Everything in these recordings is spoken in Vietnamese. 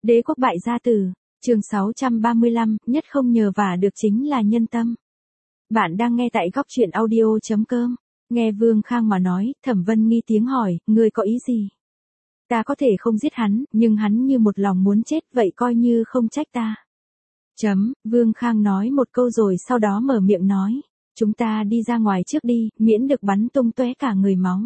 Đế quốc bại gia tử, chương 635, nhất không nhờ vả được chính là nhân tâm. Bạn đang nghe tại góc truyện audio.com. Nghe Vương Khang mà nói, Thẩm Vân nghi tiếng hỏi, ngươi có ý gì? Ta có thể không giết hắn, nhưng hắn như một lòng muốn chết, vậy coi như không trách ta. Vương Khang nói một câu rồi sau đó mở miệng nói, chúng ta đi ra ngoài trước đi, miễn được bắn tung tóe cả người máu.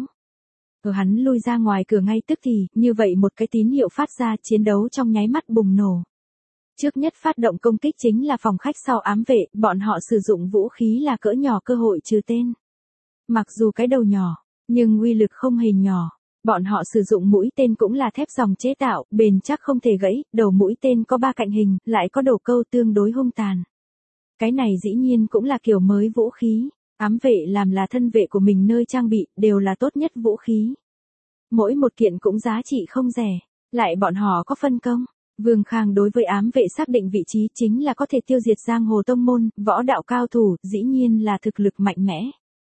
Ở hắn lui ra ngoài cửa ngay tức thì, như vậy một cái tín hiệu phát ra, chiến đấu trong nháy mắt bùng nổ. Trước nhất phát động công kích chính là phòng khách sau ám vệ, bọn họ sử dụng vũ khí là cỡ nhỏ cơ hội trừ tên. Mặc dù cái đầu nhỏ, nhưng uy lực không hề nhỏ. Bọn họ sử dụng mũi tên cũng là thép dòng chế tạo, bền chắc không thể gãy, đầu mũi tên có 3 cạnh hình, lại có đầu câu tương đối hung tàn. Cái này dĩ nhiên cũng là kiểu mới vũ khí. Ám vệ làm là thân vệ của mình nơi trang bị, đều là tốt nhất vũ khí. Mỗi một kiện cũng giá trị không rẻ, lại bọn họ có phân công. Vương Khang đối với ám vệ xác định vị trí chính là có thể tiêu diệt giang hồ tông môn, võ đạo cao thủ, dĩ nhiên là thực lực mạnh mẽ.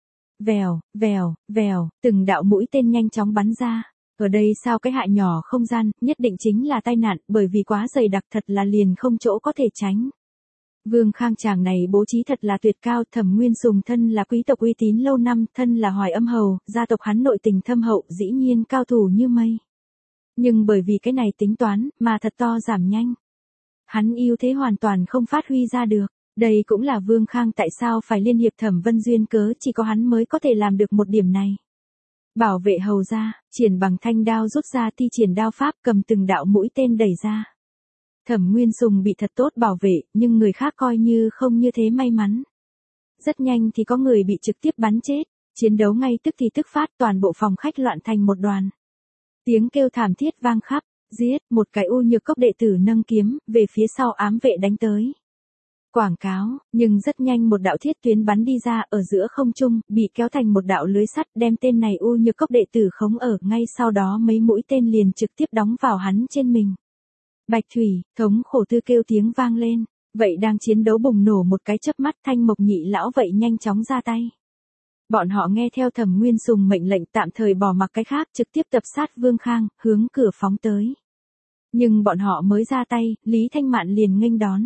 Vèo, vèo, vèo, từng đạo mũi tên nhanh chóng bắn ra. Ở đây sao cái hại nhỏ không gian, nhất định chính là tai nạn, bởi vì quá dày đặc thật là liền không chỗ có thể tránh. Vương Khang chàng này bố trí thật là tuyệt cao, Thẩm Nguyên Sùng thân là quý tộc uy tín lâu năm, thân là Hoài Âm hầu, gia tộc hắn nội tình thâm hậu, dĩ nhiên cao thủ như mây. Nhưng bởi vì cái này tính toán, mà thật to giảm nhanh. Hắn ưu thế hoàn toàn không phát huy ra được. Đây cũng là Vương Khang tại sao phải liên hiệp Thẩm Vân duyên cớ, chỉ có hắn mới có thể làm được một điểm này. Bảo vệ hầu ra, triển bằng thanh đao rút ra thi triển đao pháp, cầm từng đạo mũi tên đẩy ra. Thẩm Nguyên Sùng bị thật tốt bảo vệ, nhưng người khác coi như không như thế may mắn. Rất nhanh thì có người bị trực tiếp bắn chết, chiến đấu ngay tức thì tức phát, toàn bộ phòng khách loạn thành một đoàn. Tiếng kêu thảm thiết vang khắp, giết, một cái u nhược cốc đệ tử nâng kiếm, về phía sau ám vệ đánh tới. Quảng cáo, nhưng rất nhanh một đạo thiết tuyến bắn đi ra ở giữa không trung, bị kéo thành một đạo lưới sắt, đem tên này u nhược cốc đệ tử khống ở, ngay sau đó mấy mũi tên liền trực tiếp đóng vào hắn trên mình. Bạch Thủy, thống khổ tư kêu tiếng vang lên, vậy đang chiến đấu bùng nổ một cái chớp mắt, Thanh Mộc nhị lão vậy nhanh chóng ra tay. Bọn họ nghe theo Thẩm Nguyên Sùng mệnh lệnh tạm thời bỏ mặc cái khác, trực tiếp tập sát Vương Khang, hướng cửa phóng tới. Nhưng bọn họ mới ra tay, Lý Thanh Mạn liền nghênh đón.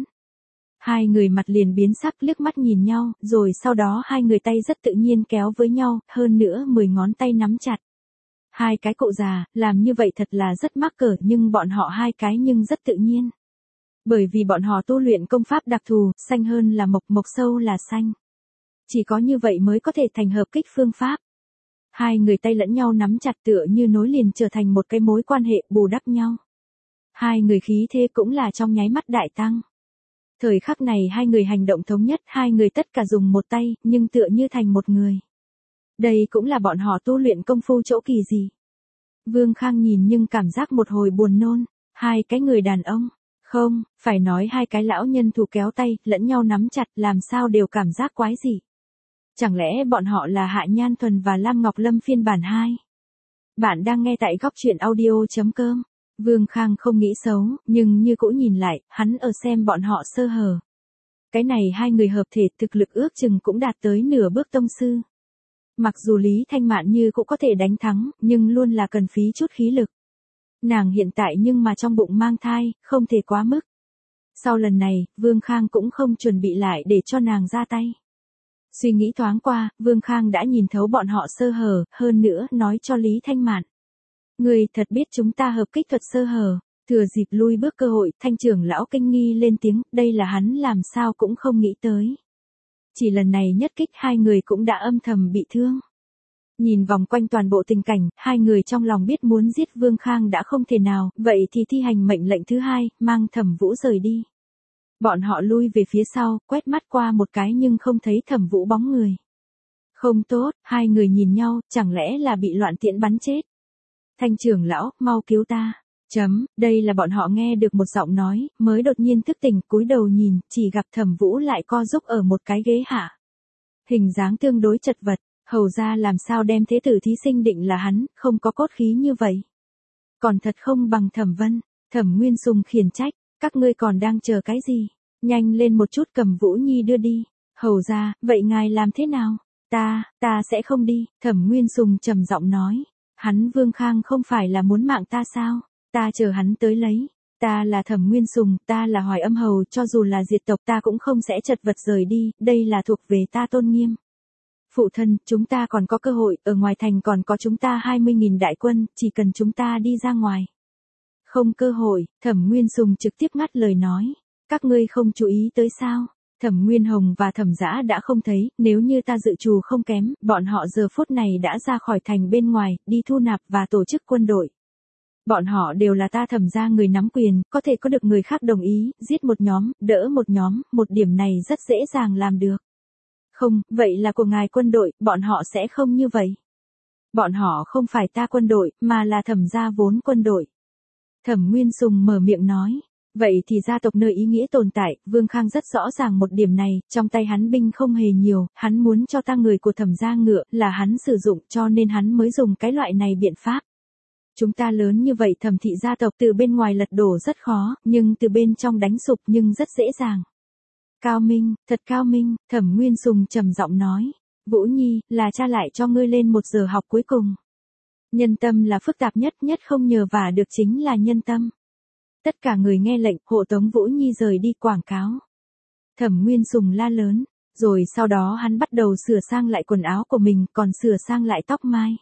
Hai người mặt liền biến sắc, liếc mắt nhìn nhau, rồi sau đó hai người tay rất tự nhiên kéo với nhau, hơn nữa 10 ngón tay nắm chặt. Hai cái cụ già, làm như vậy thật là rất mắc cỡ, nhưng bọn họ hai cái nhưng rất tự nhiên. Bởi vì bọn họ tu luyện công pháp đặc thù, xanh hơn là mộc, mộc sâu là xanh. Chỉ có như vậy mới có thể thành hợp kích phương pháp. Hai người tay lẫn nhau nắm chặt tựa như nối liền trở thành một cái mối quan hệ bù đắp nhau. Hai người khí thế cũng là trong nháy mắt đại tăng. Thời khắc này hai người hành động thống nhất, hai người tất cả dùng một tay, nhưng tựa như thành một người. Đây cũng là bọn họ tu luyện công phu chỗ kỳ gì. Vương Khang nhìn nhưng cảm giác một hồi buồn nôn, hai cái người đàn ông, không, phải nói hai cái lão nhân thủ kéo tay, lẫn nhau nắm chặt, làm sao đều cảm giác quái dị. Chẳng lẽ bọn họ là Hạ Nhan Thuần và Lam Ngọc Lâm phiên bản 2? Bạn đang nghe tại góc truyện audio.com. Vương Khang không nghĩ xấu, nhưng như cũ nhìn lại, hắn ở xem bọn họ sơ hở. Cái này hai người hợp thể thực lực ước chừng cũng đạt tới nửa bước tông sư. Mặc dù Lý Thanh Mạn như cũng có thể đánh thắng, nhưng luôn là cần phí chút khí lực. Nàng hiện tại nhưng mà trong bụng mang thai, không thể quá mức. Sau lần này, Vương Khang cũng không chuẩn bị lại để cho nàng ra tay. Suy nghĩ thoáng qua, Vương Khang đã nhìn thấu bọn họ sơ hở, hơn nữa nói cho Lý Thanh Mạn. Người thật biết chúng ta hợp kích thuật sơ hở, thừa dịp lui bước cơ hội, Thanh trưởng lão kinh nghi lên tiếng, đây là hắn làm sao cũng không nghĩ tới. Chỉ lần này nhất kích hai người cũng đã âm thầm bị thương. Nhìn vòng quanh toàn bộ tình cảnh, hai người trong lòng biết muốn giết Vương Khang đã không thể nào, vậy thì thi hành mệnh lệnh thứ hai, mang Thẩm Vũ rời đi. Bọn họ lui về phía sau, quét mắt qua một cái nhưng không thấy Thẩm Vũ bóng người. Không tốt, hai người nhìn nhau, chẳng lẽ là bị loạn tiễn bắn chết. Thanh trưởng lão, mau cứu ta. Đây là bọn họ nghe được một giọng nói, mới đột nhiên thức tỉnh, cúi đầu nhìn, chỉ gặp Thẩm Vũ lại co giúp ở một cái ghế hạ. Hình dáng tương đối chật vật, hầu ra làm sao đem thế tử thí sinh định là hắn, không có cốt khí như vậy. Còn thật không bằng Thẩm Vân. Thẩm Nguyên Sùng khiển trách, các ngươi còn đang chờ cái gì? Nhanh lên một chút cầm Vũ Nhi đưa đi. Hầu ra, vậy ngài làm thế nào? Ta sẽ không đi, Thẩm Nguyên Sùng trầm giọng nói. Hắn Vương Khang không phải là muốn mạng ta sao? Ta chờ hắn tới lấy. Ta là Thẩm Nguyên Sùng, ta là Hoài Âm Hầu, cho dù là diệt tộc ta cũng không sẽ chật vật rời đi, đây là thuộc về ta tôn nghiêm. Phụ thân, chúng ta còn có cơ hội, ở ngoài thành còn có chúng ta 20.000 đại quân, chỉ cần chúng ta đi ra ngoài. Không cơ hội, Thẩm Nguyên Sùng trực tiếp ngắt lời nói. Các ngươi không chú ý tới sao? Thẩm Nguyên Hồng và Thẩm Dã đã không thấy, nếu như ta dự trù không kém, bọn họ giờ phút này đã ra khỏi thành bên ngoài, đi thu nạp và tổ chức quân đội. Bọn họ đều là ta Thẩm gia người nắm quyền, có thể có được người khác đồng ý, giết một nhóm, đỡ một nhóm, một điểm này rất dễ dàng làm được. Không, vậy là của ngài quân đội, bọn họ sẽ không như vậy. Bọn họ không phải ta quân đội, mà là Thẩm gia vốn quân đội. Thẩm Nguyên Sùng mở miệng nói. Vậy thì gia tộc nơi ý nghĩa tồn tại, Vương Khang rất rõ ràng một điểm này, trong tay hắn binh không hề nhiều, hắn muốn cho ta người của Thẩm gia ngựa, là hắn sử dụng cho nên hắn mới dùng cái loại này biện pháp. Chúng ta lớn như vậy Thẩm thị gia tộc từ bên ngoài lật đổ rất khó, nhưng từ bên trong đánh sụp nhưng rất dễ dàng. Cao minh, thật cao minh, Thẩm Nguyên Sùng trầm giọng nói. Vũ Nhi, là cha lại cho ngươi lên 1 giờ học cuối cùng. Nhân tâm là phức tạp nhất không nhờ vả được chính là nhân tâm. Tất cả người nghe lệnh, hộ tống Vũ Nhi rời đi quảng cáo. Thẩm Nguyên Sùng la lớn, rồi sau đó hắn bắt đầu sửa sang lại quần áo của mình, còn sửa sang lại tóc mai.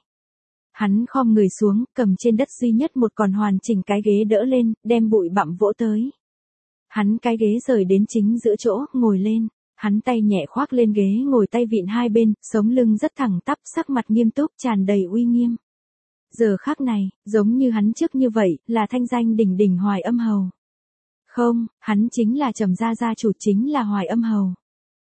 Hắn khom người xuống, cầm trên đất duy nhất một còn hoàn chỉnh cái ghế đỡ lên, đem bụi bặm vỗ tới. Hắn cái ghế rời đến chính giữa chỗ, ngồi lên. Hắn tay nhẹ khoác lên ghế ngồi tay vịn hai bên, sống lưng rất thẳng tắp, sắc mặt nghiêm túc, tràn đầy uy nghiêm. Giờ khắc này, giống như hắn trước như vậy, là thanh danh đỉnh đỉnh Hoài Âm Hầu. Không, hắn chính là Trầm gia gia chủ, chính là Hoài Âm Hầu.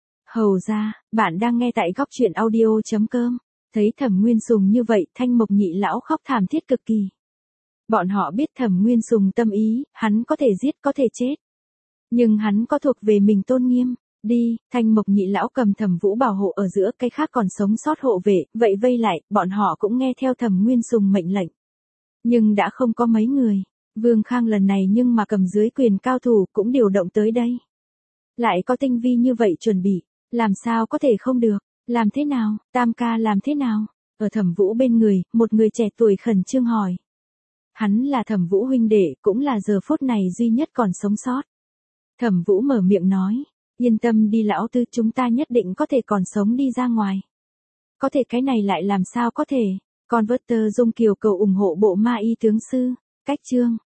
Hầu gia, bạn đang nghe tại góc truyện audio.com. Thấy Thẩm Nguyên Sùng như vậy, Thanh Mộc nhị lão khóc thảm thiết cực kỳ. Bọn họ biết Thẩm Nguyên Sùng tâm ý, hắn có thể giết có thể chết. Nhưng hắn có thuộc về mình tôn nghiêm. Đi, Thanh Mộc nhị lão cầm Thẩm Vũ bảo hộ ở giữa, cái khác còn sống sót hộ vệ, vậy vây lại, bọn họ cũng nghe theo Thẩm Nguyên Sùng mệnh lệnh. Nhưng đã không có mấy người. Vương Khang lần này nhưng mà cầm dưới quyền cao thủ cũng điều động tới đây. Lại có tinh vi như vậy chuẩn bị, làm sao có thể không được, làm thế nào, Tam ca làm thế nào? Ở Thẩm Vũ bên người, một người trẻ tuổi khẩn trương hỏi. Hắn là Thẩm Vũ huynh đệ, cũng là giờ phút này duy nhất còn sống sót. Thẩm Vũ mở miệng nói. Yên tâm đi lão tư, chúng ta nhất định có thể còn sống đi ra ngoài. Có thể cái này lại làm sao có thể. Converter Dung Kiều cầu ủng hộ bộ ma y tướng sư. Cách chương.